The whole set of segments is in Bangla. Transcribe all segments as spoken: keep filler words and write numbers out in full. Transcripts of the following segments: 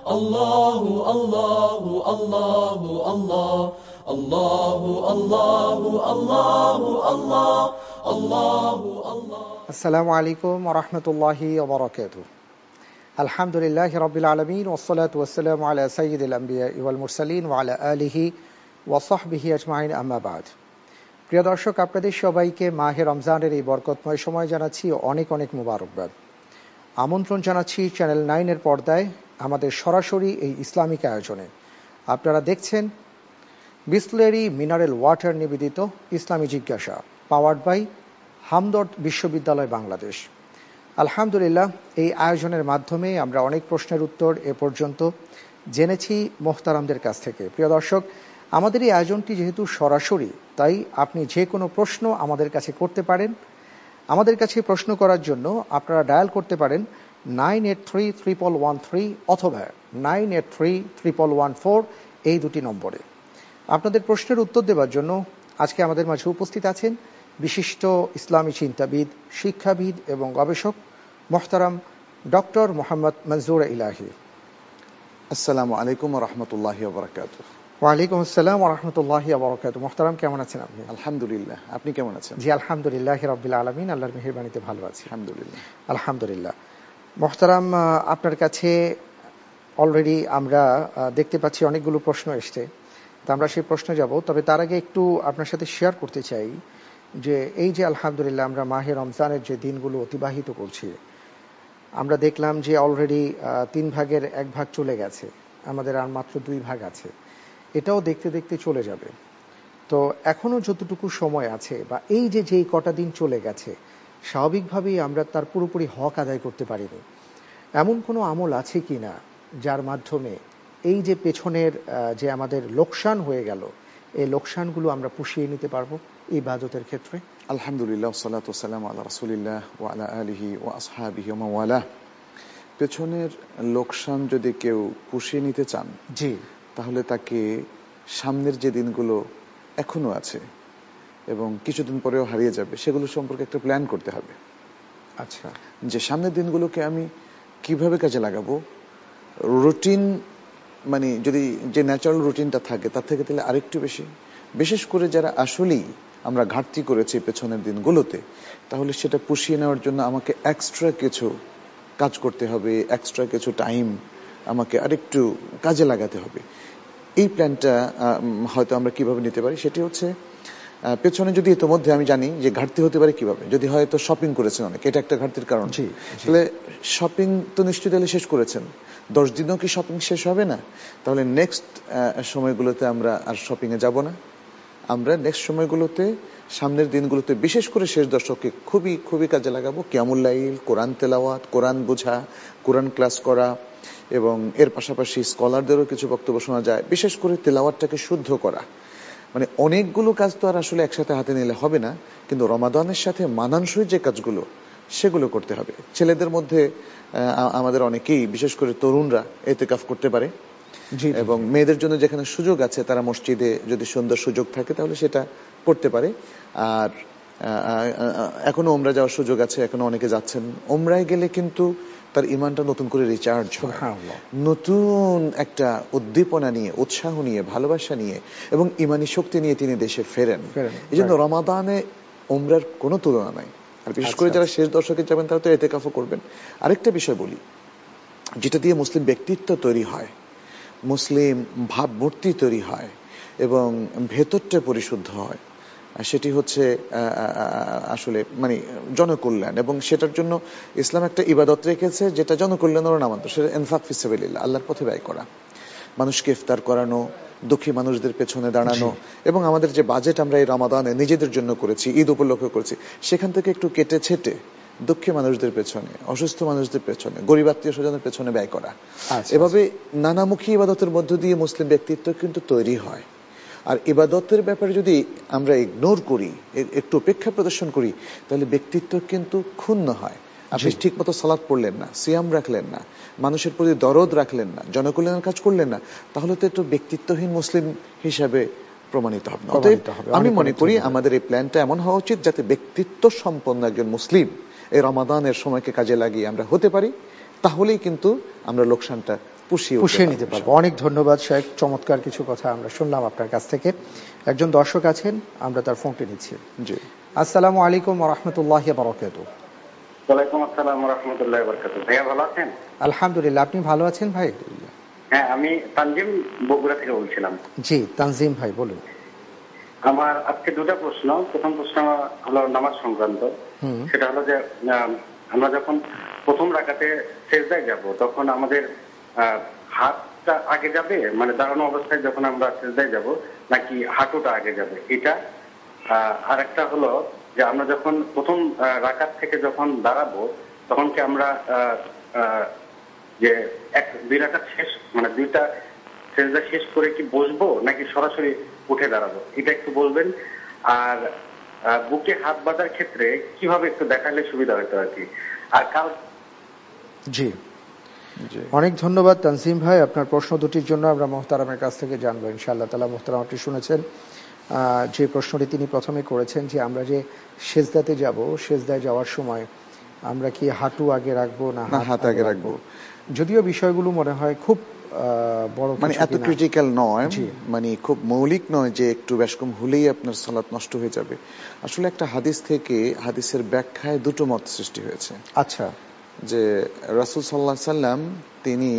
Allahu Allahu Allahu Allah Allahu Allahu Allahu Allah Allahu Allah. Assalamu alaikum wa rahmatullahi wa barakatuh. Alhamdulillahi rabbil alamin wassalatu wassalamu ala sayyidil anbiya'i wal mursalin wa ala alihi ওয়া সাহবিহি আজমাইন আম্মা বাদ। প্রিয় দর্শক, আপনাদের সবাইকে মাহে রমজানের এই বরকতময় সময় জানাচ্ছি অনেক অনেক মুবারকবাদ। আমন্ত্রণ জানাচ্ছি চ্যানেল নাইনের পর্দায় আমাদের সরাসরি এই ইসলামিক আয়োজনে। আপনারা দেখছেন বিসলেরি মিনারেল ওয়াটার নিবেদিত ইসলামী জিজ্ঞাসা, পাওয়ার্ড বাই হামদর্দ বিশ্ববিদ্যালয় বাংলাদেশ। আলহামদুলিল্লাহ, এই আয়োজনের মাধ্যমে আমরা অনেক প্রশ্নের উত্তর এ পর্যন্ত জেনেছি মোহতারামদের কাছ থেকে। প্রিয় দর্শক, আমাদের এই আয়োজনটি যেহেতু সরাসরি, তাই আপনি যে কোনো প্রশ্ন আমাদের কাছে করতে পারেন। আমাদের কাছে প্রশ্ন করার জন্য আপনারা ডায়াল করতে পারেন nine eight three triple one three অথবা nine eight three triple one four এই দুটি নম্বরে। আপনাদের প্রশ্নের উত্তর দেওয়ার জন্য আজকে আমাদের মাঝে উপস্থিত আছেন বিশিষ্ট ইসলামী চিন্তাবিদ, শিক্ষাবিদ এবং গবেষক মোহতারাম ডক্টর মোহাম্মদ মনজুর ইলাহি। আসসালামু আলাইকুম ওয়া রাহমাতুল্লাহি ওয়া বারাকাতুহু। ওয়ালাইকুম আসসালাম ওয়া রাহমাতুল্লাহি ওয়া বারাকাতুহু। মোহতারাম, কেমন আছেন আপনি? আলহামদুলিল্লাহ, আপনি কেমন আছেন? জি আলহামদুলিল্লাহি রাব্বিল আলামিন, আল্লাহর মেহেরবানিতে ভালো আছি আলহামদুলিল্লাহ। আলহামদুলিল্লাহ। মোহতারাম, আপনার কাছে অলরেডি আমরা দেখতে পাচ্ছি অনেকগুলো প্রশ্ন এসছে, তা আমরা সেই প্রশ্নে যাব। তবে তার আগে একটু আপনার সাথে শেয়ার করতে চাই যে এই যে আলহামদুলিল্লাহ আমরা মাহে রমজানের যে দিনগুলো অতিবাহিত করছি, আমরা দেখলাম যে অলরেডি তিন ভাগের এক ভাগ চলে গেছে, আমাদের আর মাত্র দুই ভাগ আছে। এটাও দেখতে দেখতে চলে যাবে। তো এখনো যতটুকু সময় আছে, বা এই যে যেই কটা দিন চলে গেছে, স্বাভাবিকভাবেই আমরা তার পুরোপুরি হক আদায় করতে পারিনি। এমন কোনো আমল আছে কি না যার মাধ্যমে এই যে পেছনের যে আমাদের লোকসান হয়ে গেল, এই লোকসানগুলো আমরা পুষিয়ে নিতে পারবো ইবাদতের ক্ষেত্রে? আলহামদুলিল্লাহ, সাল্লাতু ওয়াসসালামু আলা রাসূলিল্লাহ ওয়া আলা আলিহি ওয়া আসহাবিহি ওয়া মাওয়ালা। পেছনের লোকসান যদি কেউ পুষিয়ে নিতে চান, জি, তাহলে তাকে সামনের যে দিনগুলো এখনো আছে এবং কিছুদিন পরেও হারিয়ে যাবে, সেগুলো সম্পর্কে একটা প্ল্যান করতে হবে। আচ্ছা, যে সামনের দিনগুলোকে আমি কিভাবে কাজে লাগাবো। রুটিন মানে যদি যে ন্যাচারাল রুটিনটা থাকে তার থেকে তাহলে আরেকটু বেশি, বিশেষ করে যারা আসলেই আমরা ঘাটতি করেছি পেছনের দিনগুলোতে, তাহলে সেটা পুষিয়ে নেওয়ার জন্য আমাকে এক্সট্রা কিছু কাজ করতে হবে, এক্সট্রা কিছু টাইম আমাকে আরেকটু কাজে লাগাতে হবে। এই প্ল্যানটা হয়তো আমরা কিভাবে নিতে পারি, সেটি হচ্ছে পেছনে যদি ইতোমধ্যে আমি জানি যে ঘাটতি হতে পারে কিভাবে, যদি হয়তো শপিং করেছেন অনেক, এটা একটা ঘাটতির কারণ। তাহলে শপিং তো নিশ্চয়ই তাহলে শেষ করেছেন, দশ দিনও কি শপিং শেষ হবে না? তাহলে নেক্সট সময়গুলোতে আমরা আর শপিং এ যাব না। আমরা নেক্সট সময়গুলোতে, সামনের দিনগুলোতে, বিশেষ করে শেষ দশকে খুবই খুবই কাজে লাগাবো কিয়ামুল লাইল, কোরআন তেলাওয়াত, কোরআন বোঝা, কোরআন ক্লাস করা, এবং এর পাশাপাশি স্কলারদেরও কিছু বক্তব্য শোনা যায়, বিশেষ করে তেলাওয়াতটাকে শুদ্ধ করা। মানে অনেকগুলো কাজ তো আর আসলে একসাথে হাতে নিলে হবে না, কিন্তু রমাদানের সাথে মানানসই যে কাজগুলো সেগুলো করতে হবে। ছেলেদের মধ্যে আমাদের অনেকেই, বিশেষ করে তরুণরা, ইতিকাফ করতে পারে, এবং মেয়েদের জন্য যেখানে সুযোগ আছে তারা মসজিদে যদি সুন্দর সুযোগ থাকে তাহলে সেটা করতে পারে। আর এখনো ওমরা যাওয়ার সুযোগ আছে, এখনো অনেকে যাচ্ছেন। ওমরায় গেলে কিন্তু তার ইমানটা নতুন করে রিচার্জ হয়, নতুন একটা উদ্দীপনা নিয়ে, উৎসাহ নিয়ে, ভালোবাসা নিয়ে এবং ইমানি শক্তি নিয়ে তিনি দেশে ফেরেন। এই জন্য রমাদানে ওমরার কোনো তুলনা নাই। আর বিশেষ করে যারা শেষ দশকে যাবেন তারা তো ইতিকাফও করবেন। আরেকটা বিষয় বলি, যেটা দিয়ে মুসলিম ব্যক্তিত্ব তৈরি হয়, মুসলিম ভাবমূর্তি তৈরি হয় এবং ভেতরটা পরিশুদ্ধ হয়, সেটি হচ্ছে আসলে মানে জনকল্যাণ। এবং সেটার জন্য ইসলাম একটা ইবাদত রেখেছে যেটা জনকল্যাণের নামান্ত, সেটা ইনফাক ফি সাবিলিল্লাহ, আল্লাহর পথে ব্যয় করা, মানুষকে ইফতার করানো, দুঃখী মানুষদের পেছনে দাঁড়ানো। এবং আমাদের যে বাজেট আমরা এই রমাদানে নিজেদের জন্য করেছি, ঈদ উপলক্ষে করেছি, সেখান থেকে একটু কেটে ছেটে দুঃখী মানুষদের পেছনে, অসুস্থ মানুষদের পেছনে, গরিব আত্মীয় স্বজনের পেছনে ব্যয় করা। এভাবে নানামুখী ইবাদতের মধ্য দিয়ে মুসলিম ব্যক্তিত্ব কিন্তু তৈরি হয়। আর ইবাদতের ব্যাপারে যদি আমরা ইগনোর করি, একটু উপেক্ষা প্রদর্শন করি, তাহলে ব্যক্তিত্ব কিন্তু ক্ষুণ্ণ হয়। আপনি ঠিক মতো সালাত পড়লেন না, সিয়াম রাখলেন না, মানুষের প্রতি দরদ রাখলেন না, জনকল্যাণের কাজ করলেন না, তাহলে তো একটু ব্যক্তিত্বহীন মুসলিম হিসাবে প্রমাণিত হবে। অতএব আমি মনে করি আমাদের এই প্ল্যানটা এমন হওয়া উচিত যাতে ব্যক্তিত্ব সম্পন্ন একজন মুসলিম এই রমাদানের সময়কে কাজে লাগিয়ে আমরা হতে পারি, তাহলেই কিন্তু আমরা লোকসানটা পুষিয়ে পুষিয়ে নিতে পারবো। অনেক ধন্যবাদ শেখ, চমৎকার কিছু কথা আমরা শুনলাম আপনার কাছ থেকে। একজন দর্শক আছেন, আমরা তার ফোনটি নিচ্ছি। জি, আসসালামু আলাইকুম ওয়া রাহমাতুল্লাহি ওয়া বারাকাতুহু। ওয়ালাইকুম আসসালাম ওয়া রাহমাতুল্লাহি ওয়া বারাকাতুহু। ভাইয়া ভালো আছেন? আলহামদুলিল্লাহ, আপনি ভালো আছেন ভাই? হ্যাঁ, আমি তানজিম বগুড়া থেকে বলছিলাম। জি তানজিম ভাই বলুন। আমার আজকে দুটো প্রশ্ন। প্রথম প্রশ্ন হলো নামাজ সংক্রান্ত। সেটা হলো যে আমরা যখন প্রথম রাকাতে সেজদায় যাব তখন আমাদের হাতটা আগে যাবে, মানে দাঁড়ানো অবস্থায় যখন আমরা সেজদায় যাব, নাকি হাঁটুটা আগে যাবে এটা। আর একটা হলো যে আমরা যখন প্রথম রাকাত থেকে যখন দাঁড়াবো তখন কি আমরা যে এক দুই রাকাত শেষ মানে দুইটা সেজদা শেষ করে কি বসবো নাকি সরাসরি উঠে দাঁড়াবো, এটা একটু বলবেন। আর বুকে হাত বাঁধার ক্ষেত্রে কিভাবে একটু দেখালে সুবিধা হতো আর কি। আর কাল জি অনেক ধন্যবাদ তানজিম ভাই, আপনার প্রশ্ন দুটির জন্য আমরা মোহতারামের কাছ থেকে জানবো ইনশাআল্লাহ তাআলা। মোহতারাম আপনি শুনেছেন যে প্রশ্নটি তিনি প্রথমে করেছেন যে আমরা যে সেজদাতে যাব, সেজদায় যাওয়ার সময় আমরা কি হাঁটু আগে রাখবো না হাত আগে রাখবো। যদিও বিষয়গুলো মনে হয় খুব বড়, মানে এত ক্রিটিক্যাল নয়, মানে খুব মৌলিক নয় যে একটু বেশকম হলেই আপনার সালাত নষ্ট হয়ে যাবে। আসলে একটা হাদিস থেকে হাদিসের ব্যাখ্যায় দুটো মত সৃষ্টি হয়েছে। আচ্ছা, যে রাসূল সাল্লাল্লাহু আলাইহি সাল্লাম তিনি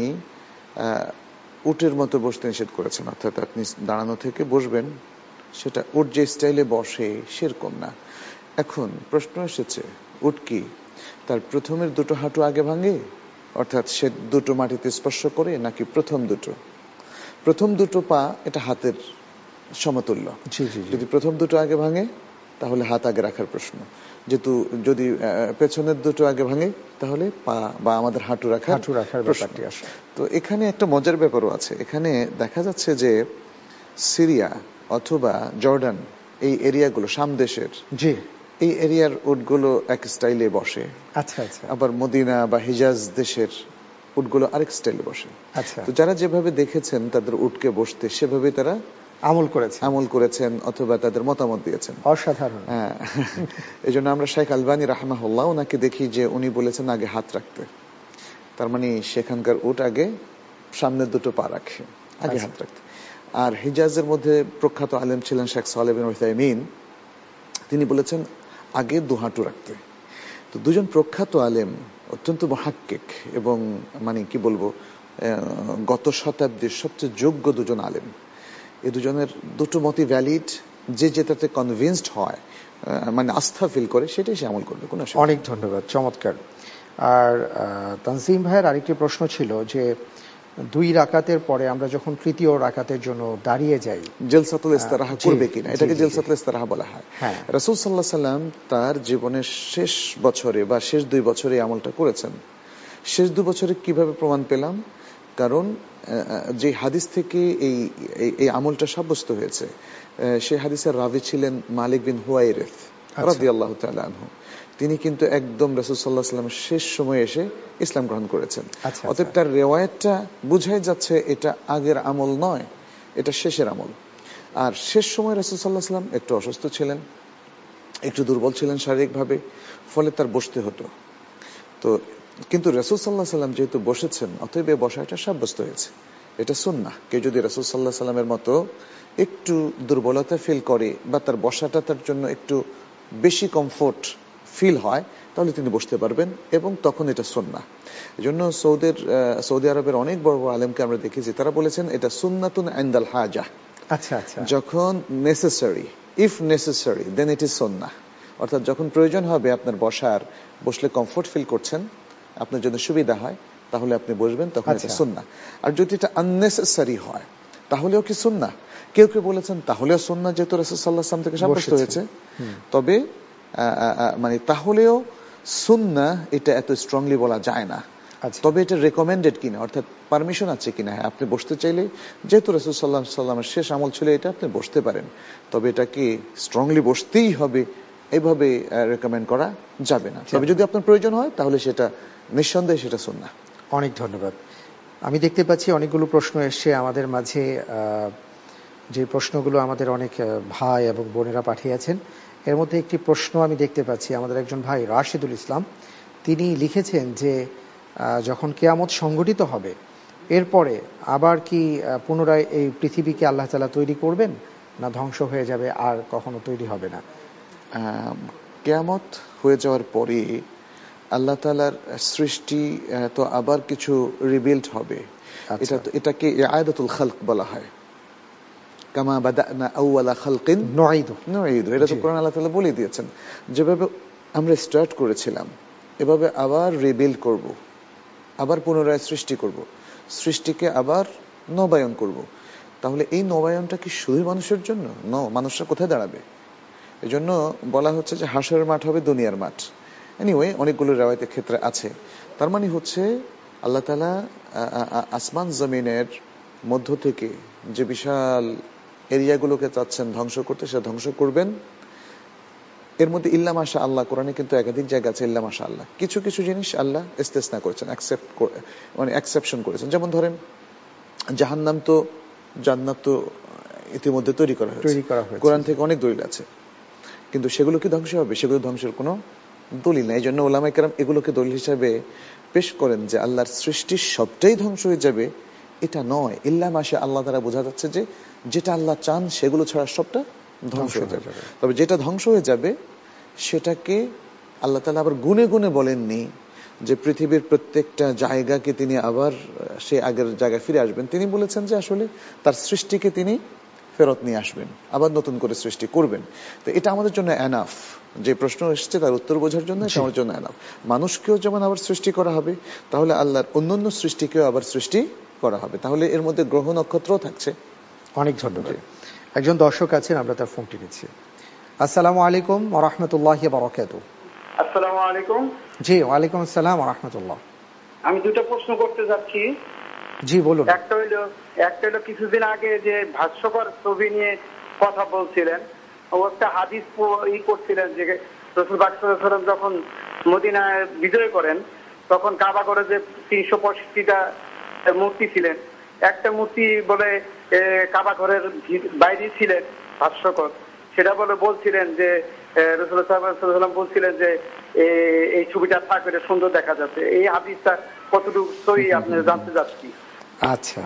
উটের মতো বসতে নিষেধ করেছেন, অর্থাৎ আপনি দাঁড়ানো থেকে বসবেন, সেটা উট যে স্টাইলে বসে সেরকম না। এখন প্রশ্ন এসেছে উট কি তার প্রথমের দুটো হাঁটু আগে ভাঙে, অর্থাৎ সে দুটো মাটিতে স্পর্শ করে, নাকি প্রথম দুটো প্রথম দুটো পা এটা হাতের সমতুল্য। যদি প্রথম দুটো আগে ভাঙে তাহলে হাত আগে রাখার প্রশ্ন, যেহেতু যদি পেছনের দুটো আগে ভাঙে তাহলে পা বা আমাদের হাঁটু রাখা হাঁটু রাখার ব্যাপারটি আসে। তো এখানে একটা মজার ব্যাপারও আছে। এখানে দেখা যাচ্ছে যে সিরিয়া অথবা জর্ডান এই এরিয়াগুলো শাম দেশের, জি এই এরিয়ার উটগুলো এক স্টাইলে বসে। আচ্ছা আচ্ছা। আবার মদিনা বা হিজাজ দেশের উটগুলো আরেক স্টাইলে বসে। আচ্ছা, তো যারা যেভাবে দেখেছেন তাদের উটকে বসতে সেভাবে তারা আমল করেছেন আমল করেছেন অথবা তাদের মতামত দিয়েছেন। অসাধারণ। হ্যাঁ, এই জন্য আমরা শেখ আলবানী রাহমাহুল্লাহ ওনাকে দেখি যে উনি বলেছেন আগে হাত রাখতে, তার মানে সেখানকার উট আগে সামনের দুটো পা রাখে, আগে হাত রাখতে। আর হিজাজের মধ্যে প্রখ্যাত আলেম ছিলেন শেখ সালেহ বিন উসাইমিন, তিনি বলেছেন আগে দু হাঁটু রাখতে। তো দুজন প্রখ্যাত আলেম, অত্যন্ত মুহাক্কিক এবং মানে কি বলবো গত শতাব্দীর সবচেয়ে যোগ্য দুজন আলেম, এই দুজনের দুটো মতই ভ্যালিড। যে যেটাতে কনভিন্সড হয়, মানে আস্থা ফিল করে, সেটাই সে আমল করবে। কোনো অনেক ধন্যবাদ, চমৎকার। আর তানজিম ভাইয়ের আরেকটি প্রশ্ন ছিল যে দুই রাকাতের পরে আমরা যখন তৃতীয় রাকাতের জন্য দাঁড়িয়ে যাই, জলসাতুল ইস্তিরাহা করবে কিনা, এটাকে জলসাতুল ইস্তিরাহা বলা হয়। রাসূল সাল্লাল্লাহু আলাইহি সাল্লাম তার জীবনের শেষ বছরে বা শেষ দুই বছরে আমলটা করেছেন। শেষ দুই বছরে কিভাবে প্রমাণ পেলাম? কারণ যে হাদিস থেকে এই এই আমলটা সাব্যস্ত হয়েছে, সেই হাদিসের রাবি ছিলেন মালিক বিন হুয়াইরিস রাদিয়াল্লাহু তাআলা আনহু। তিনি কিন্তু একদম রাসূল সাল্লাল্লাহু আলাইহি ওয়াসাল্লামের শেষ সময়ে এসে ইসলাম গ্রহণ করেছেন। অতএব তার রিওয়ায়াতটা বুঝাই যাচ্ছে এটা আগের আমল নয়, এটা শেষের আমল। আর শেষ সময় রাসূল সাল্লাল্লাহু আলাইহি ওয়াসাল্লাম একটু অসুস্থ ছিলেন, একটু দুর্বল ছিলেন শারীরিকভাবে, ফলে তার বসতে হতো। তো কিন্তু রাসূল সাল্লাল্লাহু আলাইহি ওয়াসাল্লাম যেহেতু বসেছেন, অতএব এই বসাটা সাব্যস্ত হয়েছে, এটা সুন্নাহ। কেউ যদি রাসূল সাল্লাল্লাহু আলাইহি ওয়াসাল্লামের মতো একটু দুর্বলতা ফিল করে বা তার বসাটা তার জন্য একটু বেশি কমফোর্ট ফিল হয়, তাহলে তিনি বসতে পারবেন এবং তখন এটা সুন্নাহ। এজন্য সৌদের সৌদি আরবের অনেক বড় বড় আলেমকে আমরা দেখেছি, তারা বলেছেন এটা সুন্নাতুন ইনদাল হাজা। আচ্ছা আচ্ছা, যখন necessary, if necessary then it is সুন্নাহ। অর্থাৎ যখন প্রয়োজন হবে আপনার বসার, বসলে কমফোর্ট ফিল করছেন, আপনার জন্য সুবিধা হয়, তাহলে আপনি বসবেন, তখন এটা সুন্নাহ। আর যদি এটা আননেসেসারি হয় তাহলেও কি সুন্নাহ? কেউ কেউ বলেছেন তাহলেও সুন্নাহ, যেহেতু রাসূল সাল্লাল্লাহু আলাইহি ওয়াসাল্লাম থেকে সাব্যস্ত হয়েছে। তবে মানে তাহলেও সুন্নাহ এটা এত স্ট্রংলি বলা যায় না। তবে এটা রেকমেন্ডেড কিনা, অর্থাৎ পারমিশন আছে কিনা, হ্যাঁ আপনি বসতে চাইলে, যেহেতু রাসূল সাল্লাল্লাহু আলাইহি ওয়াসাল্লামের শেষ আমল ছিল এটা, আপনি বসতে পারেন। তবে এটা কি স্ট্রংলি বসতেই হবে এইভাবে রেকমেন্ড করা যাবে না। তবে যদি আপনার প্রয়োজন হয় তাহলে সেটা নিঃসন্দেহে সেটা সুন্নাহ। অনেক ধন্যবাদ। আমি দেখতে পাচ্ছি অনেকগুলো প্রশ্ন এসছে আমাদের মাঝে, যে প্রশ্নগুলো আমাদের অনেক ভাই এবং বোনেরা পাঠিয়েছেন। এর মধ্যে একটি প্রশ্ন আমি দেখতে পাচ্ছি, আমাদের একজন ভাই রাশিদুল ইসলাম, তিনি লিখেছেন যে যখন কিয়ামত সংঘটিত হবে এরপরে আবার কি পুনরায় এই পৃথিবীকে আল্লাহ তাআলা তৈরি করবেন, না ধ্বংস হয়ে যাবে আর কখনো তৈরি হবে না? কিয়ামত হয়ে যাওয়ার পরে আল্লাহ তাআলার সৃষ্টি তো আবার কিছু রিবিল্ড হবে। এটা এটাকে ইআদাতুল খালক বলা হয়। কামা বাদানা আউওয়ালা খালকিন নুঈদু নুঈদু এটা তো কোরআন আল্লাহ তাআলা বলে দিয়েছেন। যেভাবে আমরা স্টার্ট করেছিলাম এভাবে আবার রিবিল্ড করব, আবার পুনরায় সৃষ্টি করব, সৃষ্টিকে আবার নবায়ন করব। তাহলে এই নবায়নটা কি শুধু মানুষের জন্য? ন, মানুষরা কোথায় দাঁড়াবে? এজন্য বলা হচ্ছে যে হাশরের মাঠ হবে দুনিয়ার মাঠ। এনিওয়ে অনেকগুলো রিওয়ায়াতের ক্ষেত্রে আছে। তার মানে হচ্ছে আল্লাহ তাআলা আসমান জমিনের মধ্য থেকে যে বিশাল এরিয়াগুলোকে চাচ্ছেন ধ্বংস করতে, সেটা ধ্বংস করবেন। এর মধ্যে ইল্লা মাশা আল্লাহ, কোরআনে কিন্তু একাধিক জায়গা আছে ইল্লা মাশা আল্লাহ। কিছু কিছু জিনিস আল্লাহ ইস্তেসনা করেছেন, অ্যাকসেপ্ট মানে এক্সেপশন করেছেন। যেমন ধরেন জাহান্নাম তো জান্নাত তো ইতিমধ্যে তৈরি করা হয়েছে, কোরআন থেকে অনেক দলিল আছে, কিন্তু সেগুলো কি ধ্বংস হবে? সেগুলো ধ্বংসের কোনো দলিল নাই। এই জন্য উলামায়ে কেরাম এগুলোকে দলিল হিসাবে পেশ করেন যে আল্লাহর সৃষ্টির সবটাই ধ্বংস হয়ে যাবে এটা নয়। ইল্লা মাশা আল্লাহ দ্বারা বোঝা যাচ্ছে যে যেটা আল্লাহ চান সেগুলো ছাড়া সবটা ধ্বংস হয়ে যাবে। তবে যেটা ধ্বংস হয়ে যাবে সেটাকে আল্লাহ তাআলা আবার গুনে গুনে বলেননি যে পৃথিবীর প্রত্যেকটা জায়গাকে তিনি আবার সে আগের জায়গায় ফিরে আসবেন। তিনি বলেছেন যে আসলে তার সৃষ্টিকে তিনি ফেরত নিয়ে আসবেন, আবার নতুন করে সৃষ্টি করবেন। তো এটা আমাদের জন্য এনাফ। যে প্রশ্ন এসেছে তার উত্তর বোঝার জন্য এটা আমাদের জন্য এনাফ। মানুষকেও যেমন আবার সৃষ্টি করা হবে, তাহলে আল্লাহর অন্যান্য সৃষ্টিকেও আবার সৃষ্টি করা হবে। তাহলে এর মধ্যে গ্রহ নক্ষত্রও থাকছে। অনেক ধন্যবাদ। একজন দর্শক আছেন, আমরা তার ফোনটি নিচ্ছি। আসসালামু আলাইকুম ওয়া রাহমাতুল্লাহি ওয়া বারাকাতুহু। আসসালামু আলাইকুম। জি, ওয়া আলাইকুম আসসালাম ওয়া রাহমাতুল্লাহ। আমি দুটো প্রশ্ন করতে যাচ্ছি। জি বলুন। একটা হইলো একটা হইলো কিছুদিন আগে যে ভাষ্যকর ছবি নিয়ে কথা বলছিলেন, ও একটা হাদিস ই করছিলেন যে রাসূল পাক সাল্লাল্লাহু আলাইহি ওয়াসাল্লাম যখন মদিনায় বিজয় করেন তখন কাবা ঘরে যে তিনশো পঁয়ষট্টিটা মূর্তি ছিলেন, একটা মূর্তি বলে কাবা ঘরের বাইরে ছিলেন ভাষ্যকর, সেটা বলে বলছিলেন যে রাসূলুল্লাহ সাল্লাল্লাহু আলাইহি ওয়াসাল্লাম বলছিলেন যে এই ছবিটা থাকবে, এটা সুন্দর দেখা যাচ্ছে। এই হাদিসটা কতটুকু সহি আপনি জানতে চাচ্ছি। আচ্ছা,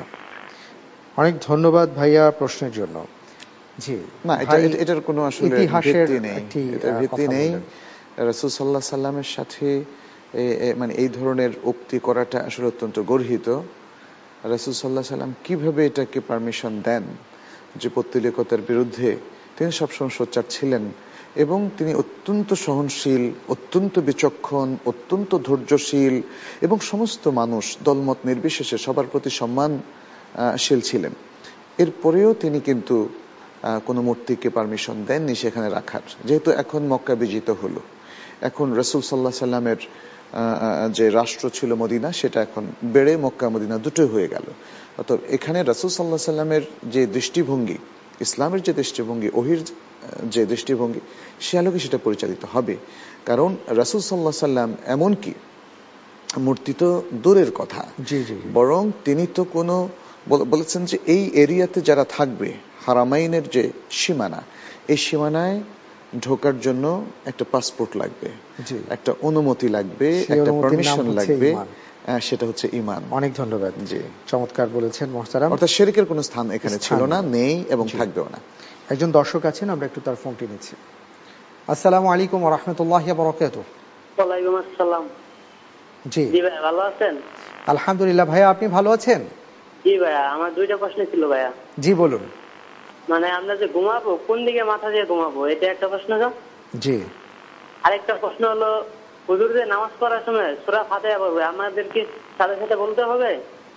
অনেক ধন্যবাদ ভাইয়া প্রশ্নের জন্য। জি না, এটা এটার কোনো আসলে ভিত্তি নেই, এটার ভিত্তি নেই। রাসূল সাল্লাল্লাহু আলাইহি সাল্লামের সাথে মানে এই ধরনের উক্তি করাটা আসলে অত্যন্ত গর্হিত। রাসূল সাল্লাল্লাহু আলাইহি সাল্লাম কিভাবে এটাকে পারমিশন দেন যে পৌত্তলিকতার বিরুদ্ধে? তিনি সবসময় সোচ্চার ছিলেন এবং তিনি অত্যন্ত সহনশীল, অত্যন্ত বিচক্ষণ, অত্যন্ত ধৈর্যশীল এবং সমস্ত মানুষ দলমত নির্বিশেষে সবার প্রতি সম্মানশীল ছিলেন। এরপরেও তিনি কিন্তু কোনো মূর্তিকে পারমিশন দেননি সেখানে রাখার। যেহেতু এখন মক্কা বিজিত হলো, এখন রাসূল সাল্লাল্লাহু আলাইহি সাল্লামের যে রাষ্ট্র ছিল মদিনা, সেটা এখন বেড়ে মক্কা মদিনা দুটোই হয়ে গেল। অতএব এখানে রাসূল সাল্লাল্লাহু আলাইহি সাল্লামের যে দৃষ্টিভঙ্গি, ইসলামের যে দৃষ্টিভঙ্গি, ওহির যে দৃষ্টিভঙ্গি, সে আলোকে সেটা পরিচালিত হবে। কারণ রাসূল সাল্লাল্লাহু আলাইহি সাল্লাম এমনকি মূর্তি তো দূরের কথা, জি জি বরং তিনি তো কোনো বলেছেন যে এই এরিয়াতে যারা থাকবে, হারামাইনের যে সীমানা, এই সীমানায় ঢোকার জন্য একটা পাসপোর্ট লাগবে, একটা অনুমতি লাগবে, একটা পারমিশন লাগবে, সেটা হচ্ছে ঈমান। অনেক ধন্যবাদ। জি, চমৎকার বলেছেন মুহতারাম। অর্থাৎ শিরকের কোনো স্থান এখানে ছিল না, নেই এবং থাকবেও না। একজন দর্শক আছেন, আমরা একটু তার ফোনটি নিচ্ছি। আসসালামু আলাইকুম ওয়া রাহমাতুল্লাহি ওয়া বারাকাতুহু। ওয়া আলাইকুম আসসালাম। জি জি ভাই, ভালো আছেন? আলহামদুলিল্লাহ। ভাইয়া আপনি ভালো আছেন? জি ভাইয়া, আমার দুইটা প্রশ্ন ছিল ভাইয়া। জি বলুন। মানে আমরা যে ঘুমাবো কোন দিকে মাথা দিয়ে ঘুমাবো, এটা একটা প্রশ্ন। জি। আরেকটা প্রশ্ন হলো, হুজুর যে নামাজ পড়ার সময় সূরা ফাতিহা পড়বে, আমাদেরকে সাথে সাথে বলতে হবে?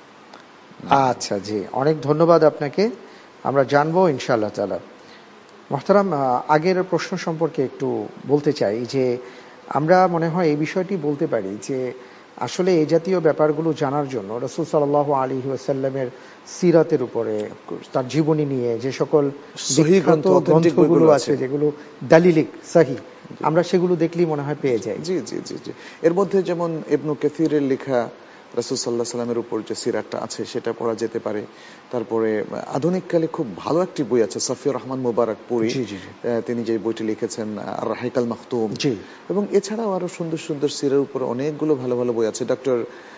আচ্ছা, জি, অনেক ধন্যবাদ আপনাকে, আমরা জানবো ইনশাআল্লাহ তাআলা। মুহতারাম, আগের প্রশ্ন সম্পর্কে একটু বলতে চাই যে আমরা মনে হয় এই বিষয়টি বলতে পারি যে আসলে এই জাতীয় ব্যাপারগুলো জানার জন্য রাসূল সাল্লাল্লাহু আলাইহি ওয়াসাল্লামের সিরাতের উপরে, তার জীবনী নিয়ে যে সকল সহিহ গ্রন্থগুলো আছে, যেগুলো দালিলিক সহিহ, আমরা সেগুলো দেখলেই মনে হয় পেয়ে যাই। জি জি জি জি এর মধ্যে যেমন ইবনে কাসিরের লেখা রাসূল সাল্লাল্লাহু আলাইহি সাল্লামের উপর যে সিরাতটা আছে সেটা পড়া যেতে পারে। তারপরে আধুনিক কালে খুব ভালো একটি বই আছে সফিউর রহমান মুবারকপুরী, তিনি যে বইটি লিখেছেন আর রাহিকাল মাখতুম, এবং এছাড়াও আরো সুন্দর সুন্দর সিরার উপর অনেকগুলো ভালো ভালো বই আছে। ডক্টর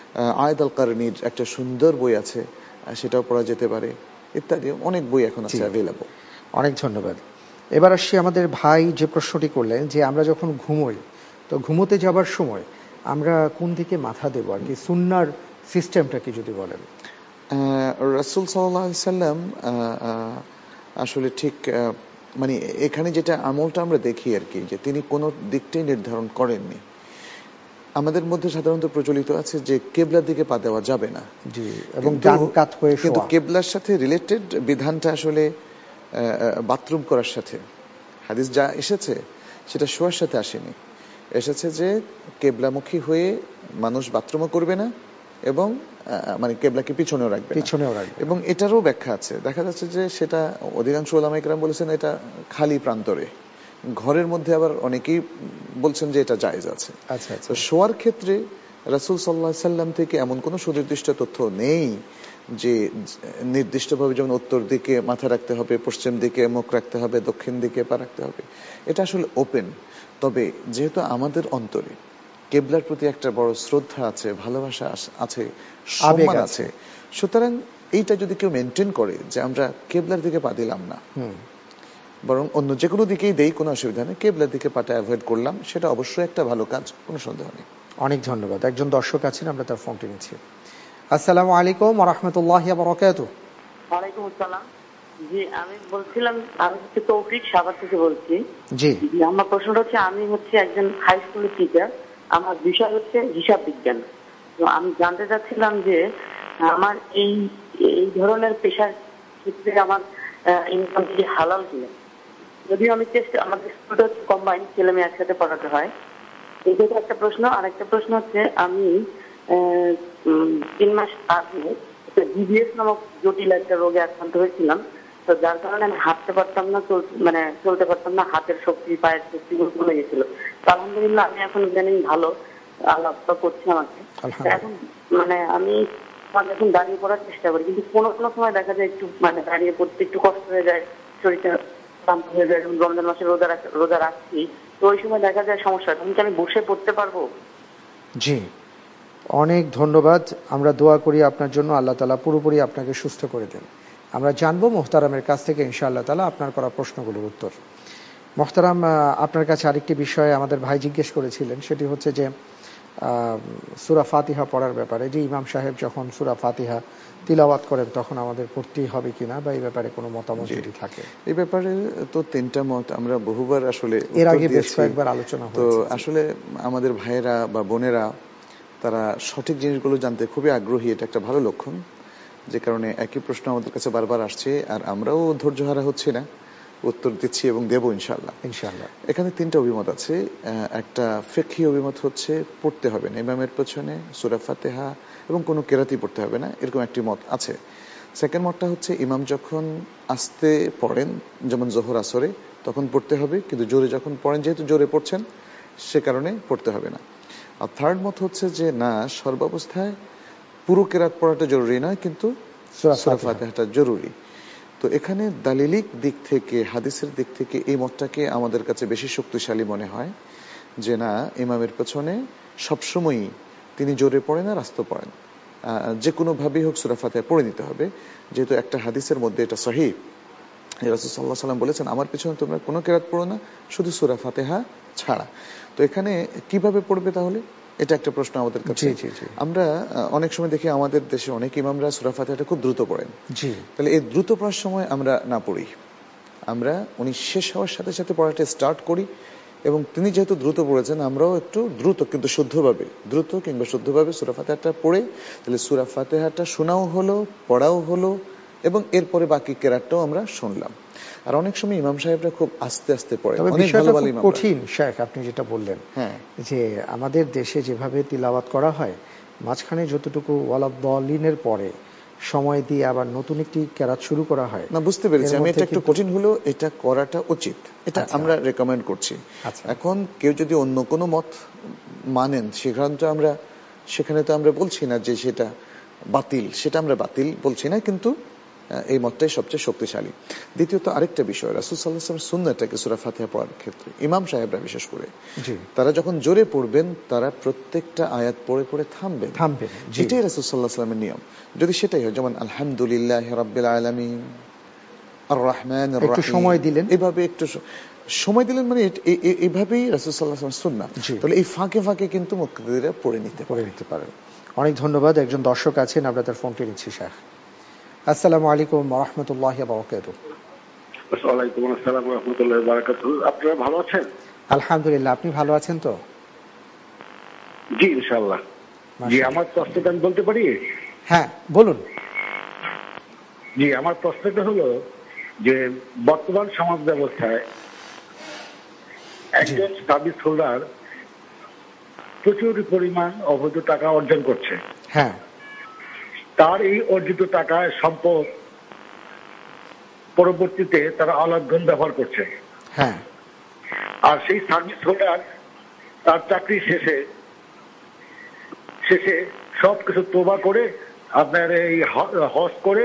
আয়েদ আল কারনির একটা সুন্দর বই আছে, সেটাও পড়া যেতে পারে, ইত্যাদি অনেক বই এখন আছে অ্যাভেলেবল। অনেক ধন্যবাদ। এবার আসছি আমাদের ভাই যে প্রশ্নটি করলেন যে আমরা যখন ঘুমোই তো ঘুমোতে যাবার সময় আমরা কোন দিকে মাথা দেব আর কি, সুন্নার সিস্টেমটা কি যদি বলেন। রাসূল সাল্লাল্লাহু আলাইহি সাল্লাম আসলে ঠিক মানে এখানে যেটা আমলটা আমরা দেখি আর কি, যে তিনি কোনো দিকটাই নির্ধারণ করেননি। আমাদের মধ্যে সাধারণত প্রচলিত আছে যে কেবলার দিকে পা দেওয়া যাবে না, জি, এবং ডান কাত হয়ে শোয়া। কিন্তু কেবলার সাথে রিলেটেড বিধানটা আসলে বাথরুম করার সাথে, হাদিস যা এসেছে সেটা শোয়ার সাথে আসেনি। এসেছে যে কেবলামুখী হয়ে মানুষ বাথরুমও করবে না এবং মানে কেবলাকে পিছনেও রাখবে পিছনেও রাখবে এবং এটারও ব্যাখ্যা আছে। দেখা যাচ্ছে যে সেটা অধিকাংশ উলামা ইকরাম বলেছেন এটা খালি প্রান্তরে, ঘরের মধ্যে আবার অনেকেই বলছেন যে এটা জায়েজ আছে। আচ্ছা আচ্ছা। তো শোয়ার ক্ষেত্রে রাসূল সাল্লাল্লাহু আলাইহি সাল্লাম থেকে এমন কোনো সুনির্দিষ্ট তথ্য নেই যে নির্দিষ্টভাবে যেমন উত্তর দিকে মাথা রাখতে হবে, পশ্চিম দিকে মুখ রাখতে হবে, দক্ষিণ দিকে পা রাখতে হবে। এটা আসলে ওপেন। তবে যেহেতু আমাদের অন্তরে কেবলার প্রতি একটা বড় শ্রদ্ধা আছে, ভালোবাসা আছে, সম্মান আছে, সুতরাং এইটা যদি কেউ মেনটেন করে যে আমরা কেবলার দিকে পা দিলাম না, বরং অন্য যে কোনো দিকেই দেই, কোনো অসুবিধা নেই, কেবলার দিকে পাটা অ্যাভয়েড করলাম, সেটা অবশ্যই একটা ভালো কাজ, কোনো সন্দেহ নেই। অনেক ধন্যবাদ। একজন দর্শক আছেন, আমরা তার ফোনটি নিচ্ছি। আসসালামু আলাইকুম ওয়া রাহমাতুল্লাহি ওয়া বারাকাতুহু। ওয়ালাইকুম আসসালাম। জি, আমি বলছিলাম, আমি হচ্ছে তৌফিক সাভার থেকে বলছি। জি, আমার প্রশ্নটা হচ্ছে, আমি হচ্ছে একজন হাই স্কুলের টিচার, আমার বিষয় হচ্ছে হিসাব বিজ্ঞান। তো আমি জানতে চাচ্ছিলাম যে আমার এই এই ধরনের পেশার ক্ষেত্রে আমার ইনকাম কি হালাল কিনা। যদিও আমি চেষ্টা, আমাদের স্কুলটা হচ্ছে কম্বাইন্ড, ছেলে মেয়ে একসাথে পড়াতে হয়। এইটা একটা প্রশ্ন। আরেকটা প্রশ্ন হচ্ছে, আমি তিন মাস আগে ডিবিএস নামক জটিল একটা রোগে আক্রান্ত হয়েছিলাম। তো যার কারণে আমি হাঁটতে পারতাম না, মানে চলতে পারতাম না, হাতের শক্তি, পায়ের শক্তি কমে গেছিল। আলহামদুলিল্লাহ আমি এখন ইদানিং ভালো, আল্লাহ করছি আমাকে। এখন মানে আমি এখন দাঁড়িয়ে পড়ার চেষ্টা করি, কিন্তু কোনো কোনো সময় দেখা যায় একটু মানে দাঁড়িয়ে পড়তে একটু কষ্ট হয়ে যায়, শরীরটা ক্লান্ত হয়ে যায়। রমজান মাসে রোজা রোজা রাখছি, তো ওই সময় দেখা যায় সমস্যা। তখন কি আমি বসে পড়তে পারবো? জি, অনেক ধন্যবাদ। আমরা দোয়া করি আপনার জন্য, আল্লাহ তাআলা পুরোপুরি আপনাকে সুস্থ করে দেন। আমরা জানবো মুহতারামের কাছ থেকে ইনশাআল্লাহ তাআলা আপনার করা প্রশ্নগুলোর উত্তর। মুহতারাম, আপনার কাছে আরেকটি বিষয়ে আমাদের ভাই জিজ্ঞেস করেছিলেন, সেটি হচ্ছে যে সূরা ফাতিহা পড়ার ব্যাপারে, যে ইমাম সাহেব যখন সূরা ফাতিহা তিলাওয়াত করেন তখন আমাদের পড়তেই হবে কিনা, বা এই ব্যাপারে কোনো মতামত যদি থাকে। এই ব্যাপারে তো তিনটা মত আমরা বহুবার আসলে এর আগে বেশ কয়েকবার আলোচনা হয়েছে। তো আসলে আমাদের ভাইয়েরা বা বোনেরা তারা সঠিক জিনিসগুলো জানতে খুবই আগ্রহী, এটা একটা ভালো লক্ষণ। যে কারণে একই প্রশ্ন আমাদের কাছে বারবার আসছে, আর আমরাও ধৈর্য হারা হচ্ছি না, উত্তর দিচ্ছি এবং দেবো ইনশাআল্লাহ ইনশাআল্লাহ এখানে তিনটা অভিমত আছে। একটা ফিকহি অভিমত হচ্ছে পড়তে হবে না, ইমামের পেছনে সূরা ফাতিহা এবং কোনো কেরাতি পড়তে হবে না, এরকম একটি মত আছে। সেকেন্ড মতটা হচ্ছে ইমাম যখন আস্তে পড়েন, যেমন জোহর আসরে, তখন পড়তে হবে, কিন্তু জোরে যখন পড়েন, যেহেতু জোরে পড়ছেন সে কারণে পড়তে হবে না। আর থার্ড মত হচ্ছে যে না, সর্বাবস্থায় পুরো কেরাত পড়াটা জরুরি নয়, কিন্তু সূরা ফাতিহাটা জরুরি। তো এখানে দালিলিক দিক থেকে, হাদিসের দিক থেকে এই মতটাকে আমাদের কাছে বেশি শক্তিশালী মনে হয়, যে না, ইমামের পেছনে সবসময়ই তিনি জোরে পড়েন আর আস্তে পড়েন, যে কোনো ভাবেই হোক সূরা ফাতিহা পড়ে নিতে হবে। যেহেতু একটা হাদিসের মধ্যে এটা সহিহ, রাসূল সাল্লাল্লাহু আলাইহি ওয়াসাল্লাম বলেছেন আমার পেছনে তোমরা কোনো কেরাত পড়ো না, শুধু সূরা ফাতিহা ছাড়া। তো এখানে কিভাবে পড়বে তাহলে, এটা একটা প্রশ্ন আমাদের কাছে। আমরা অনেক সময় দেখি আমাদের দেশে অনেক ইমামরা সূরা ফাতিহাটা খুব দ্রুত পড়েন। জি, তাহলে এই দ্রুত পড়ার সময় আমরা না পড়ি, আমরা উনি শেষ হওয়ার সাথে সাথে পড়াটা স্টার্ট করি, এবং তিনি যেহেতু দ্রুত পড়েছেন আমরাও একটু দ্রুত কিন্তু শুদ্ধভাবে, দ্রুত কিংবা শুদ্ধভাবে সূরা ফাতিহাটা পড়ে, তাহলে সূরা ফাতিহাটা শোনাও হলো, পড়াও হলো, এবং এরপরে বাকি কেরাতটাও আমরা শুনলাম। আর অনেক সময় ইমাম সাহেবরা খুব আস্তে আস্তে পড়ে, অনেক ভালো ভালো ইমাম। কঠিন শেখ আপনি যেটা বললেন, হ্যাঁ, যে আমাদের দেশে যেভাবে তিলাওয়াত করা হয়, মাঝখানে যতটুকু ওয়ালাদ-দাল্লিনের পরে সময় দিয়ে আবার নতুন একটি কেরাত শুরু করা হয়, না বুঝতে পেরেছি আমি, এটা একটু কঠিন হলো, এটা করাটা উচিত, এটা আমরা রেকমেন্ড করছি। এখন কেউ যদি অন্য কোনো মত মানেন, সেখানে তো আমরা সেখানে তো আমরা বলছি না যে সেটা বাতিল, সেটা আমরা বাতিল বলছি না, কিন্তু এই মতটাই সবচেয়ে শক্তিশালী। দ্বিতীয়ত আরেকটা বিষয়, রাসূল সাল্লাল্লাহু আলাইহি ওয়াসাল্লামের সুন্নাহটাকে সূরা ফাতিহা পড়ার ক্ষেত্রে ইমাম সাহেবরা বিশেষ করে তারা যখন জোরে পড়বেন তারা প্রত্যেকটা আয়াত পড়ে পড়ে থামবেন থামবেন এটাই রাসূল সাল্লাল্লাহু আলাইহি ওয়াসাল্লামের নিয়ম। যদি সেটাই হয়, যেমন আলহামদুলিল্লাহি রাব্বিল আলামিন আর রহমানির রহিম, একটু সময় দিলেন, এভাবে একটু সময় দিলেন, মানে এইভাবেই রাসূল সাল্লাল্লাহু আলাইহি ওয়াসাল্লাম সুন্নাহ। তাহলে এই ফাঁকে ফাঁকে কিন্তু মুক্তাদিরা পড়ে নিতে পড়ে নিতে পারেন। অনেক ধন্যবাদ। একজন দর্শক আছেন, আমরা তার ফোনটি নিচ্ছি। শেখ, আসসালামু আলাইকুম ওয়া রাহমাতুল্লাহি ওয়া বারাকাতুহু। ওয়া আলাইকুম আসসালাম ওয়া রাহমাতুল্লাহি ওয়া বারাকাতুহু। আপনারা ভালো আছেন? আলহামদুলিল্লাহ, আপনি ভালো আছেন তো? জি ইনশাআল্লাহ। জি, আমার প্রশ্নটা আমি বলতে পারি? হ্যাঁ বলুন। জি, আমার প্রশ্নটা হলো যে বর্তমান সমাজ ব্যবস্থায় একজন সার্ভিস হোল্ডার প্রচুর পরিমাণ অবৈধ টাকা অর্জন করছে। হ্যাঁ, তার এই অর্জিত টাকায় সম্পদ পরবর্তীতে তারা আলাদগণ ব্যবহার করছে। হ্যাঁ, আর সেই সার্ভিস হোল্ডার তার চাকরি শেষে শেষে সবকিছু তোবা করে আপনার এই হজ করে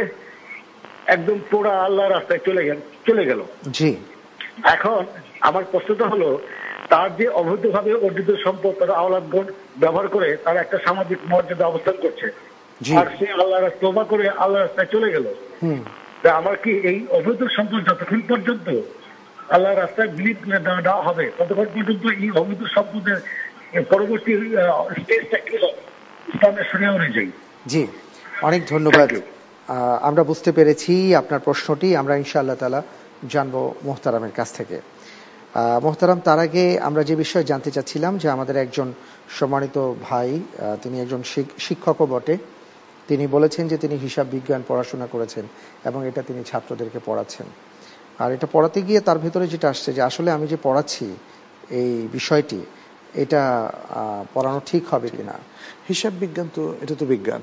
একদম পুরা আল্লাহ রাস্তায় চলে গেল চলে গেল জি। এখন আমার প্রশ্নটা হলো, তার যে অবৈধভাবে অর্জিত সম্পদ তারা আওলাদগণ ব্যবহার করে তারা একটা সামাজিক মর্যাদা অবস্থান করছে, আর সে আল্লাহ তোবা করে আল্লাহ রাস্তায় চলে গেল। আমার কি এই অবৈধ সম্পদ যতক্ষণ পর্যন্ত আল্লাহ রাস্তায় বিলীন করে দেওয়া হবে ততক্ষণ পর্যন্ত এই অবৈধ সম্পদের পরবর্তী স্টেজটা কি ইসলামের শরিয়া অনুযায়ী? জি, অনেক ধন্যবাদ। আমরা বুঝতে পেরেছি আপনার প্রশ্নটি, আমরা ইনশাআল্লাহ তাআলা জানবো মুহতারামের কাছ থেকে। মুহতারাম, তার আগে আমরা যে বিষয়ে জানতে চাচ্ছিলাম যে আমাদের একজন সম্মানিত ভাই, তিনি একজন শিক্ষকও বটে, তিনি বলেছেন যে তিনি হিসাব বিজ্ঞান পড়াশোনা করেছেন এবং এটা তিনি ছাত্রদেরকে পড়াচ্ছেন। আর এটা পড়াতে গিয়ে তার ভেতরে যেটা আসছে যে আসলে আমি যে পড়াচ্ছি এই বিষয়টি, এটা পড়ানো ঠিক হবে কিনা। হিসাব বিজ্ঞান তো এটা তো বিজ্ঞান,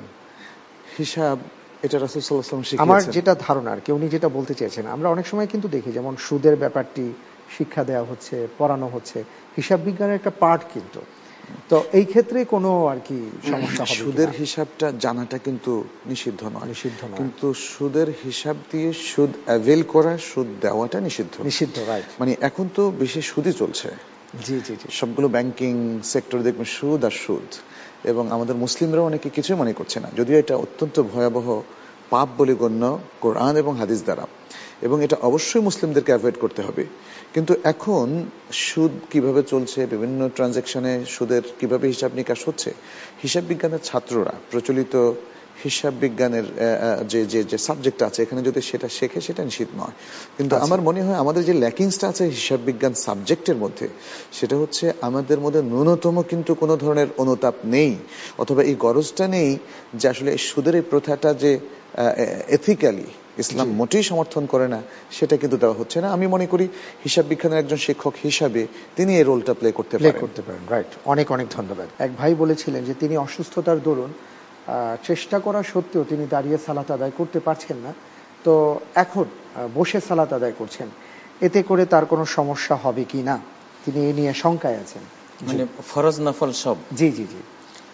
হিসাব এটা রাসূল সাল্লাল্লাহু আলাইহি ওয়াসাল্লাম শিখিয়েছেন। আমার যেটা ধারণা আর কি উনি যেটা বলতে চেয়েছেন, আমরা অনেক সময় কিন্তু দেখি যেমন সুদের ব্যাপারটি শিক্ষা দেওয়া হচ্ছে, পড়ানো হচ্ছে, হিসাব বিজ্ঞানের একটা পার্ট, কিন্তু তো এই ক্ষেত্রে কোনো আর কি সমস্যা হবে? সুদের হিসাবটা জানাটা কিন্তু নিষিদ্ধ নয়, নিষিদ্ধ নয়, কিন্তু সুদের হিসাব দিয়ে সুদ অ্যাভেল করা, সুদ দেওয়াটা নিষিদ্ধ নিষিদ্ধ রাইট। মানে এখন তো বেশি সুদই চলছে। জি জি জি, সবগুলো ব্যাংকিং সেক্টর দেখবেন সুদ আর সুদ, এবং আমাদের মুসলিমরাও অনেকে কিছুই মনে করছে না, যদিও এটা অত্যন্ত ভয়াবহ পাপ বলে গণ্য কোরআন এবং হাদিস দ্বারা, এবং এটা অবশ্যই মুসলিমদেরকে অ্যাভয়েড করতে হবে। কিন্তু এখন সুদ কিভাবে চলছে, বিভিন্ন ট্রানজাকশনে সুদের কিভাবে হিসাব নিকাশ হচ্ছে, হিসাব বিজ্ঞানের ছাত্ররা প্রচলিত হিসাব বিজ্ঞানের যে যে যে সাবজেক্ট আছে এখানে যদি সেটা শেখে সেটা নিষিদ্ধ নয়। কিন্তু আমার মনে হয় আমাদের যে ল্যাকিংসটা আছে হিসাব বিজ্ঞান সাবজেক্টের মধ্যে, সেটা হচ্ছে আমাদের মধ্যে ন্যূনতম কিন্তু কোনো ধরনের অনুতাপ নেই, অথবা এই গরজটা নেই যে আসলে সুদের এই প্রথাটা যে এথিক্যালি ইসলাম মোটেই সমর্থন করে না, সেটা কিন্তু দেওয়া হচ্ছে না। আমি মনে করি হিসাব বিজ্ঞানের একজন শিক্ষক হিসাবে তিনি এই রোলটা প্লে করতে প্লে করতে পারেন। রাইট, অনেক অনেক ধন্যবাদ। এক ভাই বলেছিলেন যে তিনি অসুস্থতার দরুন চেষ্টা করা সত্ত্বেও তিনি দাঁড়িয়ে সালাত আদায় করতে পারছেন না, তো এখন বসে সালাত আদায় করছেন, এতে করে তার কোনো সমস্যা হবে কি না, তিনি এ নিয়ে শঙ্কায় আছেন। মানে ফরজ নফল সব? জি জি জি।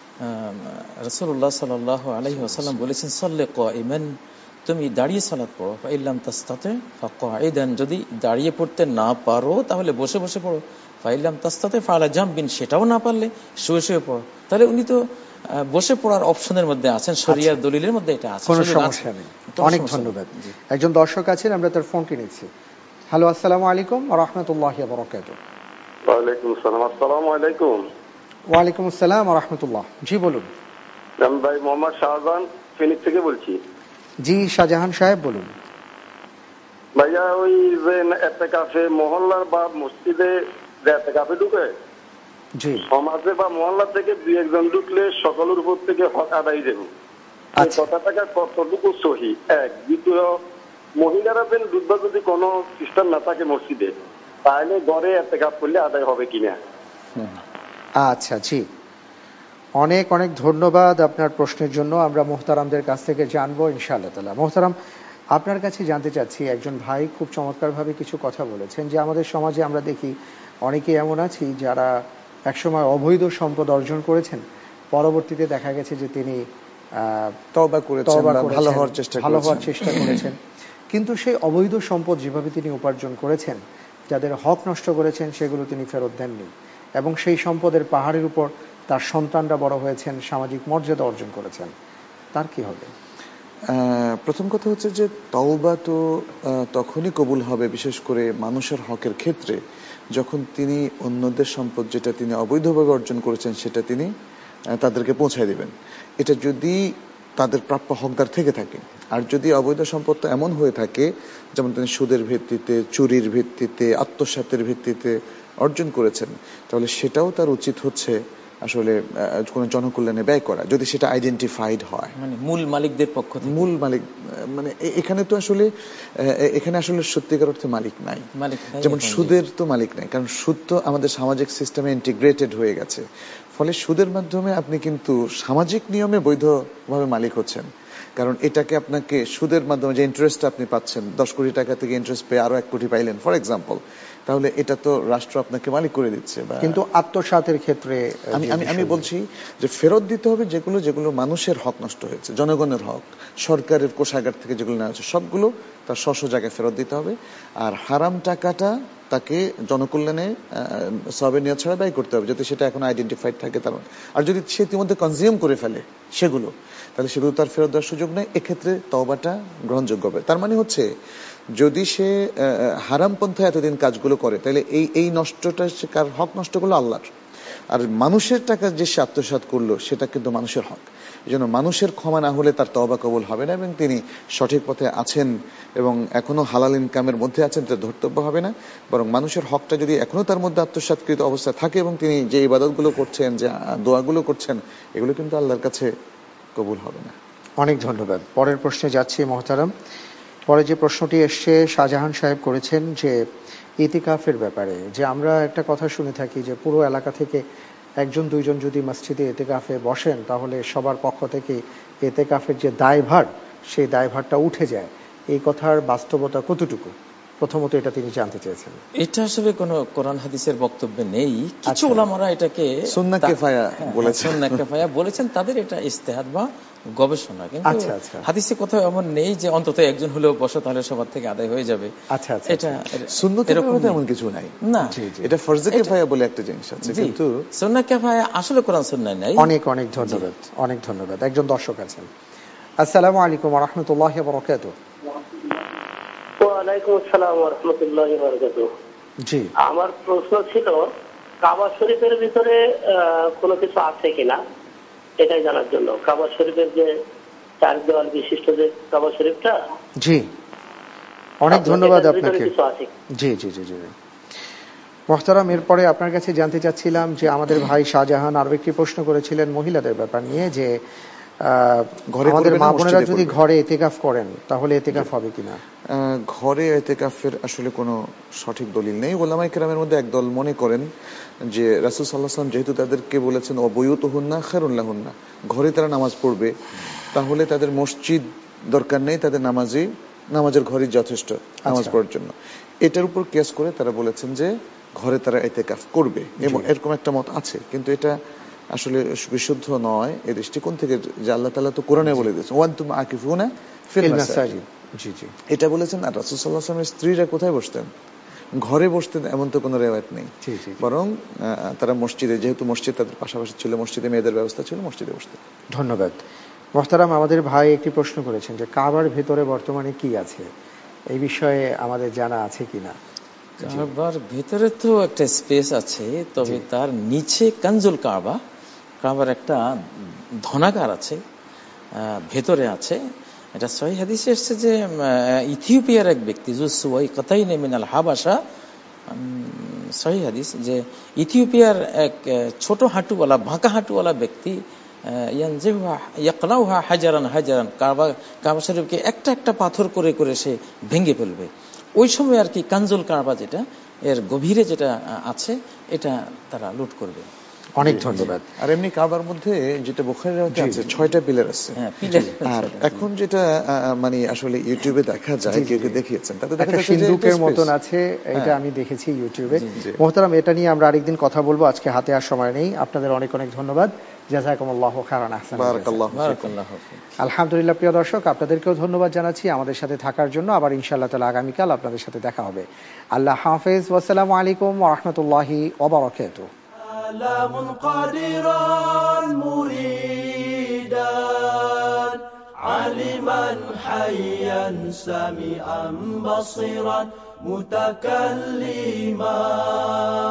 রাসূলুল্লাহ সাল্লাল্লাহু আলাইহি ওয়াসাল্লাম বলেছেন সাল্লি কাইমান, তুমি দাঁড়িয়ে সালাত পড়ো, ফাইল্লাম তাস্তাতি ফাকাইদান, যদি দাঁড়িয়ে পড়তে না পারো তাহলে বসে বসে পড়ো, ফাইল্লাম তাস্তাতি ফাআলা জামবিন, সেটাও না পারলে শুয়ে শুয়ে পড়ো। তাহলে উনি তো বসে পড়ার অপশনের মধ্যে আছেন, শরিয়ার দলিলের মধ্যে এটা আছে, কোনো সমস্যা নেই। অনেক ধন্যবাদ। একজন দর্শক আছেন, আমরা তার ফোনটি নিচ্ছি। হ্যালো, আসসালামু আলাইকুম ওয়া রাহমাতুল্লাহি ওয়া বারাকাতুহু। ওয়া আলাইকুম আসসালাম। আসসালামু আলাইকুম। ওয়া আলাইকুম আসসালাম ওয়া রাহমাতুল্লাহ। জি বলুন। আমি ভাই মোহাম্মদ শাহজাহান ফিনিক্স থেকে বলছি। জি শাহজাহান সাহেব বলুন। ভাইয়া, ওই যে ইতিকাফে মহল্লার বা মসজিদে যে ইতিকাফে ঢুকে, জি, সমাজে বা মহল্লা থেকে দুই একজন ঢুকলে সকলের উপর থেকে হক আদায় দেব, এই কথাটাকে কতটুকু সহি? এক। দ্বিতীয়, মহিলারা যেন ঢুকবা যদি কোনো খ্রিস্টান না থাকে মসজিদে, তাহলে ঘরে ইতিকাফ করলে আদায় হবে কিনা? আচ্ছা, জি, অনেক অনেক ধন্যবাদ আপনার প্রশ্নের জন্য। আমরা মুহতারামদের কাছ থেকে জানবো ইনশাআল্লাহ তাআলা। মুহতারাম, আপনার কাছে জানতে চাচ্ছি, একজন ভাই খুব চমৎকারভাবে কিছু কথা বলেছেন যে আমাদের সমাজে আমরা দেখি অনেকে এমন আছি যারা একসময় অবৈধ সম্পদ অর্জন করেছেন, পরবর্তীতে দেখা গেছে যে তিনি তওবা করেছেন বা ভালো হওয়ার চেষ্টা ভালো হওয়ার চেষ্টা করেছেন, কিন্তু সেই অবৈধ সম্পদ যেভাবে তিনি উপার্জন করেছেন, যাদের হক নষ্ট করেছেন সেগুলো তিনি ফেরত দেননি, এবং সেই সম্পদের পাহাড়ের উপর তার সন্তানরা বড় হয়েছেন, সামাজিক মর্যাদা অর্জন করেছেন, তার কি হবে? প্রথম কথা হচ্ছে যে তওবা তো তখনই কবুল হবে, বিশেষ করে মানুষের হকের ক্ষেত্রে, যখন তিনি অন্যদের সম্পদ যেটা তিনি অবৈধভাবে অর্জন করেছেন সেটা তিনি তাদেরকে পৌঁছায় দিবেন। এটা যদি তাদের প্রাপ্য হকদার থেকে থাকে। আর যদি অবৈধ সম্পদটা এমন হয়ে থাকে যেমন তিনি সুদের ভিত্তিতে, চুরির ভিত্তিতে, আত্মসাতের ভিত্তিতে অর্জন করেছেন, তাহলে সেটাও তার উচিত হচ্ছে আসলে কোন জনকল্যাণে ব্যয় করা, যদি সেটা আইডেন্টিফাইড হয়, মানে মূল মালিকদের পক্ষ থেকে। মূল মালিক মানে এখানে তো আসলে এখানে আসলে সত্যিকার অর্থে মালিক নাই, যেমন সুদের তো মালিক নাই, কারণ সুদ তো আমাদের সামাজিক সিস্টেমে ইন্টিগ্রেটেড হয়ে গেছে। ফলে সুদের মাধ্যমে আপনি কিন্তু সামাজিক নিয়মে বৈধভাবে মালিক হচ্ছেন, কারণ এটাকে আপনাকে সুদের মাধ্যমে যে ইন্টারেস্ট আপনি পাচ্ছেন, দশ কোটি টাকা থেকে ইন্টারেস্ট পেয়ে আরো এক কোটি পাইলেন ফর এক্সাম্পল, তাহলে এটা তো রাষ্ট্র আপনাকে মালিক করে দিচ্ছে। কিন্তু আত্মসাতের ক্ষেত্রে আমি আমি আমি বলছি যে ফেরত দিতে হবে যেগুলো যেগুলো মানুষের হক নষ্ট হয়েছে, জনগণের হক, সরকারের কোষাগার থেকে যেগুলো নেওয়া হচ্ছে সবগুলো তার স্ব জায়গায় ফেরত দিতে হবে। আর হারাম টাকাটা তাকে জনকল্যাণে সওয়াবের নিয়ত ছাড়া ব্যয় করতে হবে, যাতে সেটা এখন আইডেন্টিফাইড থাকে তার। আর যদি সে ইতিমধ্যে কনজিউম করে ফেলে সেগুলো, তাহলে সেগুলো তার ফেরত দেওয়ার সুযোগ নেই, এক্ষেত্রে তওবাটা গ্রহণযোগ্য হবে। তার মানে হচ্ছে যদি সে হারাম পন্থায় এতদিন কাজগুলো করে, তাহলে এই এই নষ্টটা সে কার হক নষ্ট করলো? আল্লাহর। আর মানুষের টাকা যে সে আত্মসাৎ করলো সেটা কিন্তু মানুষের হক। এই জন্য মানুষের ক্ষমা না হলে তার তওবা কবুল হবে না, এবং তিনি সঠিক পথে আছেন এবং এখনো হালাল ইনকামের মধ্যে আছেন, তার ধর্তব্য হবে না। বরং মানুষের হকটা যদি এখনো তার মধ্যে আত্মসাৎকৃত অবস্থা থাকে এবং তিনি যে ইবাদতগুলো করছেন, যে দোয়াগুলো করছেন, এগুলো কিন্তু আল্লাহর কাছে কবুল হবে না। অনেক ধন্যবাদ। পরের প্রশ্নে যাচ্ছি মহতারাম। পরে যে প্রশ্নটি এসছে শাহজাহান সাহেব করেছেন যে ইতিকাফের ব্যাপারে, যে আমরা একটা কথা শুনে থাকি যে পুরো এলাকা থেকে একজন দুইজন যদি মসজিদে ইতিকাফে বসেন তাহলে সবার পক্ষ থেকে ইতিকাফের যে দায়ভার সেই দায়ভারটা উঠে যায়। এই কথার বাস্তবতা কতটুকু? প্রথমত এটা তিনি জানতে চেয়েছেন। এটা আসলে কোনো কোরআন হাদিসের বক্তব্যে নেই, কিছু ওলামারা এটাকে সুন্নাহ কিফায়া বলেছেন, সুন্নাহ কিফায়া বলেছেন, তাদের এটা ইজতিহাদ বা গবেষণা। কিন্তু হাদিসে কোথাও এমন নেই যে অন্তত একজন হলেও বসো তাহলে সবার থেকে আদায় হয়ে যাবে। আচ্ছা আচ্ছা, এটা সুন্নাহ কিফায়া এমন কিছু নাই না, এটা ফরজে কিফায়া বলে একটা জিনিস আছে, কিন্তু সুন্নাহ কিফায়া আসলে কোরআন সুন্নাহ নাই। অনেক অনেক ধন্যবাদ, অনেক ধন্যবাদ। একজন দর্শক আছেন। আসসালামু আলাইকুম ওয়া রাহমাতুল্লাহি ওয়া বারাকাতুহু। ওয়ালাইকুম আসসালাম ওয়া রাহমাতুল্লাহি ওয়া বারাকাতুহু। জি, আমার প্রশ্ন ছিল কাবা শরীফের ভিতরে কোনো কিছু আছে কিনা এটাই জানার জন্য। কাবা শরীফের যে চার দেওয়াল বিশিষ্ট যে কাবা শরীফটা। জি, অনেক ধন্যবাদ আপনাকে। জি জি জি জি মোহতারাম, এরপরে আপনার কাছে জানতে চাচ্ছিলাম যে আমাদের ভাই শাহজাহান আরো একটি প্রশ্ন করেছিলেন মহিলাদের ব্যাপার নিয়ে, যে আমাদের মা বোনেরা যদি ঘরে ইতিকাফ করেন তাহলে ইতিকাফ হবে কিনা। ঘরে ইতিকাফের আসলে কোনো সঠিক দলিল নেই। উলামায়ে কেরামের মধ্যে একদল মনে করেন যে রাসূল সাল্লাল্লাহু আলাইহি ওয়াসাল্লাম যেহেতু তাদেরকে বলেছেন ওয়াবুয়ুতুহুন্না খায়রুন লাহুন্না, ঘরে তারা নামাজ পড়বে, তাহলে তাদের মসজিদ দরকার নেই, তাদের নামাজই নামাজের ঘরই যথেষ্ট নামাজ পড়ার জন্য। এটার উপর কিয়াস করে তারা বলেছেন যে ঘরে তারা ইতিকাফ করবে, এবং এরকম একটা মত আছে, কিন্তু এটা আসলে বিশুদ্ধ নয় এই দৃষ্টিকোণ থেকে যে আল্লাহ তাআলা তো কোরআনে বলে দিয়েছেন ওয়ান্তুম আকিফুনা ফিল মাসাজিদ। জি জি, এটা বলেছেন। আর রাসূল সাল্লাল্লাহু আলাইহি ওয়াসাল্লামের স্ত্রীরা কোথায় বসতেন? ঘরে বসতেন, এমন তো কোনো রিওয়ায়াত নেই। বরং তারা মসজিদে, যেহেতু মসজিদ তাদের পাশাপাশি ছিল, মসজিদে মেয়েদের ব্যবস্থা ছিল, মসজিদে বসতেন। ধন্যবাদ। মোহতারাম, আমাদের ভাই একটি প্রশ্ন করেছেন যে কাবার ভেতরে বর্তমানে কি আছে, এই বিষয়ে আমাদের জানা আছে কিনা। কাবার ভেতরে তো একটা স্পেস আছে, তবে তার নিচে কানজুল কাবা, কাবার একটা ধনাগার আছে, ভেতরে আছে। এটা সহিহ হাদিসে এসেছে যে ইথিওপিয়ার এক ব্যক্তি জুসুয়াই কাতাইনে মিনাল হাবাসা, সহিহ হাদিস, যে ইথিওপিয়ার এক ছোট হাঁটুওয়ালা, বাঁকা হাঁটুওয়ালা ব্যক্তি ইয়াকলাউহা হাজারান হাজারান, কাবা কাবা শরীফকে একটা একটা পাথর করে করে সে ভেঙে ফেলবে। ওই সময় আর কি কানজুল কাবা যেটা, এর গভীরে যেটা আছে, এটা তারা লুট করবে। অনেক ধন্যবাদ। আর এমনি কাবার মধ্যে যেটা বুখারীর মধ্যে আছে ছয়টা পিলার আছে। আর এখন যেটা মানে আসলে ইউটিউবে দেখা যায়, কেউ কেউ দেখিয়েছেন, তাতে দেখা যাচ্ছে সিন্ধুকের মতন আছে, এটা আমি দেখেছি ইউটিউবে। মোহতারাম, এটা নিয়ে আমরা আরেকদিন কথা বলবো, আজকে হাতে আর সময় নেই। আপনাদের অনেক অনেক ধন্যবাদ। জাযাকুমুল্লাহু খায়রান, আহসান। আলহামদুলিল্লাহ। প্রিয় দর্শক, আপনাদেরকেও ধন্যবাদ জানাচ্ছি আমাদের সাথে থাকার জন্য। আবার ইনশাআল্লাহ তাআলা আগামীকাল আপনাদের সাথে দেখা হবে। আল্লাহ হাফেজ। ওয়াসসালামু আলাইকুম ওয়া রাহমাতুল্লাহি ওয়া বারাকাতুহু। قادرا مريدا عالما حيا سميعا بصيرا متكلما